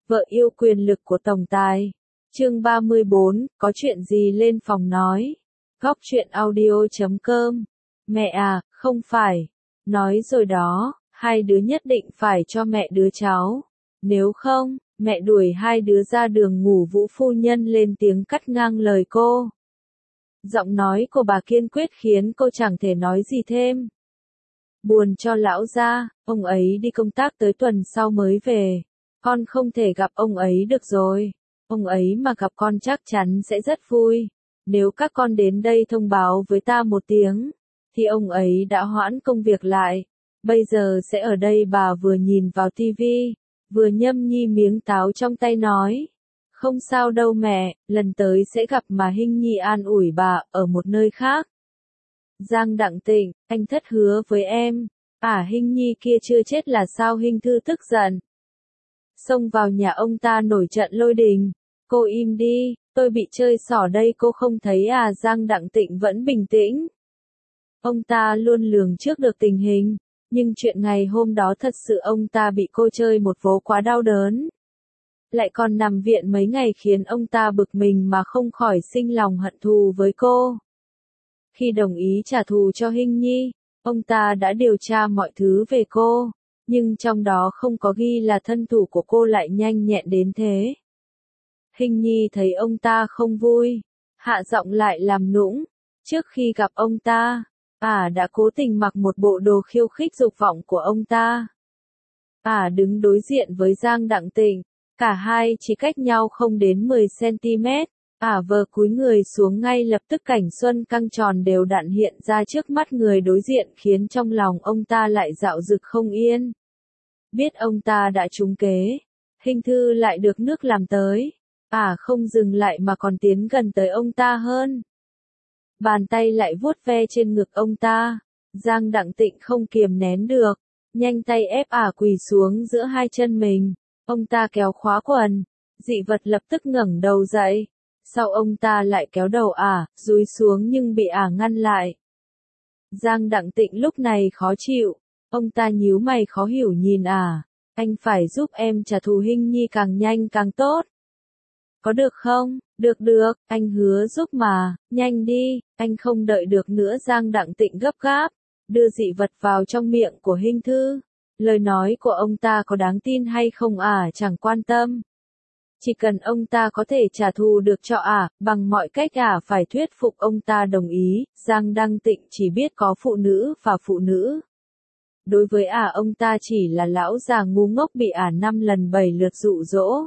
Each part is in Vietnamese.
Vợ yêu quyền lực của tổng tài. Chương 34, có chuyện gì lên phòng nói. Góc truyện audio.com. Mẹ à, không phải. Nói rồi đó, hai đứa nhất định phải cho mẹ đứa cháu. Nếu không, mẹ đuổi hai đứa ra đường ngủ. Vũ phu nhân lên tiếng cắt ngang lời cô. Giọng nói của bà kiên quyết khiến cô chẳng thể nói gì thêm. Buồn cho lão gia, ông ấy đi công tác tới tuần sau mới về. Con không thể gặp ông ấy được rồi. Ông ấy mà gặp con chắc chắn sẽ rất vui. Nếu các con đến đây thông báo với ta một tiếng, thì ông ấy đã hoãn công việc lại. Bây giờ sẽ ở đây. Bà vừa nhìn vào tivi, vừa nhâm nhi miếng táo trong tay nói. Không sao đâu mẹ, lần tới sẽ gặp mà. Hinh Nhi an ủi bà, ở một nơi khác. Giang Đặng Tịnh, anh thất hứa với em. Hinh Nhi kia chưa chết là sao? Hinh Thư tức giận. Xông vào nhà ông ta nổi trận lôi đình. Cô im đi, tôi bị chơi xỏ đây cô không thấy à? Giang Đặng Tịnh vẫn bình tĩnh. Ông ta luôn lường trước được tình hình, nhưng chuyện ngày hôm đó thật sự ông ta bị cô chơi một vố quá đau đớn. Lại còn nằm viện mấy ngày khiến ông ta bực mình mà không khỏi sinh lòng hận thù với cô. Khi đồng ý trả thù cho Hinh Nhi, ông ta đã điều tra mọi thứ về cô, nhưng trong đó không có ghi là thân thủ của cô lại nhanh nhẹn đến thế. Hinh Nhi thấy ông ta không vui, hạ giọng lại làm nũng. Trước khi gặp ông ta, đã cố tình mặc một bộ đồ khiêu khích dục vọng của ông ta. Đứng đối diện với Giang Đặng Tịnh, cả hai chỉ cách nhau không đến 10 cm. Vờ cúi người xuống, ngay lập tức cảnh xuân căng tròn đều đặn hiện ra trước mắt người đối diện khiến trong lòng ông ta lại dạo dực không yên. Biết ông ta đã trúng kế, Hinh Thư lại được nước làm tới. Không dừng lại mà còn tiến gần tới ông ta hơn. Bàn tay lại vuốt ve trên ngực ông ta. Giang Đặng Tịnh không kiềm nén được, nhanh tay ép quỳ xuống giữa hai chân mình. Ông ta kéo khóa quần, dị vật lập tức ngẩng đầu dậy. Sau ông ta lại kéo đầu dúi xuống nhưng bị ngăn lại. Giang Đặng Tịnh lúc này khó chịu, ông ta nhíu mày khó hiểu nhìn anh phải giúp em trả thù Hinh Nhi càng nhanh càng tốt. Có được không? Được, anh hứa giúp mà, nhanh đi, anh không đợi được nữa. Giang Đặng Tịnh gấp gáp, đưa dị vật vào trong miệng của Hinh Thư. Lời nói của ông ta có đáng tin hay không chẳng quan tâm. Chỉ cần ông ta có thể trả thù được cho bằng mọi cách phải thuyết phục ông ta đồng ý. Giang Đăng Tịnh chỉ biết có phụ nữ và phụ nữ. Đối với ông ta chỉ là lão già ngu ngốc bị 5 lần 7 lượt dụ dỗ.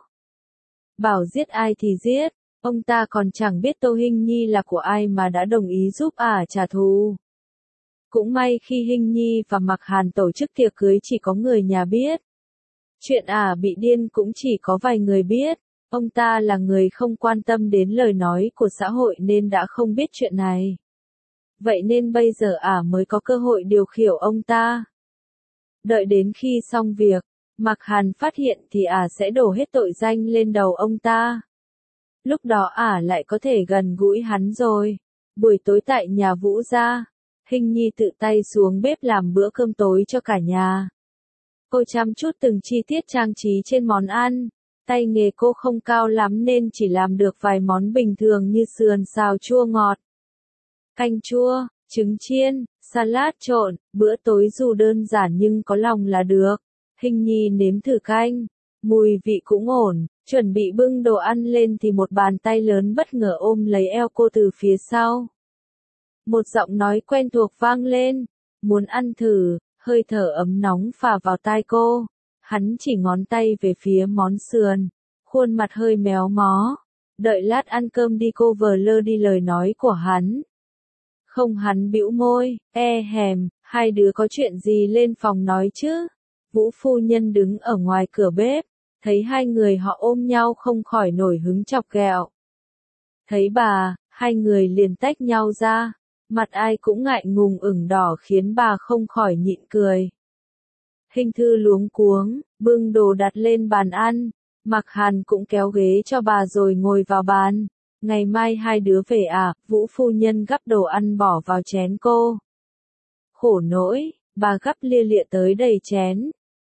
Bảo giết ai thì giết, ông ta còn chẳng biết Tô Hinh Nhi là của ai mà đã đồng ý giúp trả thù. Cũng may khi Hinh Nhi và Mạc Hàn tổ chức tiệc cưới chỉ có người nhà biết. Chuyện bị điên cũng chỉ có vài người biết. Ông ta là người không quan tâm đến lời nói của xã hội nên đã không biết chuyện này. Vậy nên bây giờ mới có cơ hội điều khiển ông ta. Đợi đến khi xong việc, Mạc Hàn phát hiện thì sẽ đổ hết tội danh lên đầu ông ta. Lúc đó lại có thể gần gũi hắn rồi. Buổi tối tại nhà Vũ gia, Hinh Nhi tự tay xuống bếp làm bữa cơm tối cho cả nhà. Cô chăm chút từng chi tiết trang trí trên món ăn. Tay nghề cô không cao lắm nên chỉ làm được vài món bình thường như sườn xào chua ngọt, canh chua, trứng chiên, salad trộn. Bữa tối dù đơn giản nhưng có lòng là được. Hinh Nhi nếm thử canh, mùi vị cũng ổn. Chuẩn bị bưng đồ ăn lên thì một bàn tay lớn bất ngờ ôm lấy eo cô từ phía sau. Một giọng nói quen thuộc vang lên, muốn ăn thử. Hơi thở ấm nóng phả vào tai cô. Hắn chỉ ngón tay về phía món sườn, khuôn mặt hơi méo mó. Đợi lát ăn cơm đi. Cô vờ lơ đi lời nói của hắn. Không, hắn bĩu môi, hèm, hai đứa có chuyện gì lên phòng nói chứ? Vũ phu nhân đứng ở ngoài cửa bếp, thấy hai người họ ôm nhau không khỏi nổi hứng chọc ghẹo. Thấy bà, hai người liền tách nhau ra, mặt ai cũng ngại ngùng ửng đỏ khiến bà không khỏi nhịn cười. Hinh Thư luống cuống, bưng đồ đặt lên bàn ăn. Mạc Hàn cũng kéo ghế cho bà rồi ngồi vào bàn. Ngày mai hai đứa về Vũ phu nhân gắp đồ ăn bỏ vào chén cô. Khổ nỗi, bà gắp lia lịa tới đầy chén.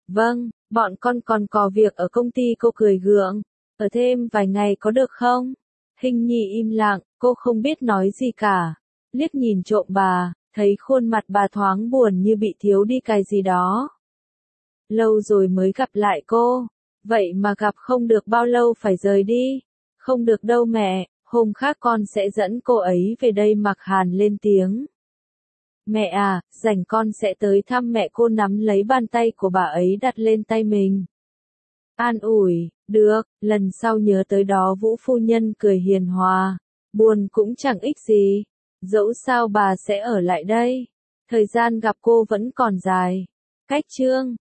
Vâng, bọn con còn có việc ở công ty. Cô cười gượng. Ở thêm vài ngày có được không? Hình Nhi im lặng, cô không biết nói gì cả. Liếc nhìn trộm bà, thấy khuôn mặt bà thoáng buồn như bị thiếu đi cái gì đó. Lâu rồi mới gặp lại cô, vậy mà gặp không được bao lâu phải rời đi. Không được đâu mẹ, hôm khác con sẽ dẫn cô ấy về đây. Mặc Hàn lên tiếng. Mẹ à, rảnh con sẽ tới thăm mẹ. Cô nắm lấy bàn tay của bà ấy đặt lên tay mình. An ủi, được, lần sau nhớ tới đó. Vũ phu nhân cười hiền hòa. Buồn cũng chẳng ích gì. Dẫu sao bà sẽ ở lại đây. Thời gian gặp cô vẫn còn dài. Cách chương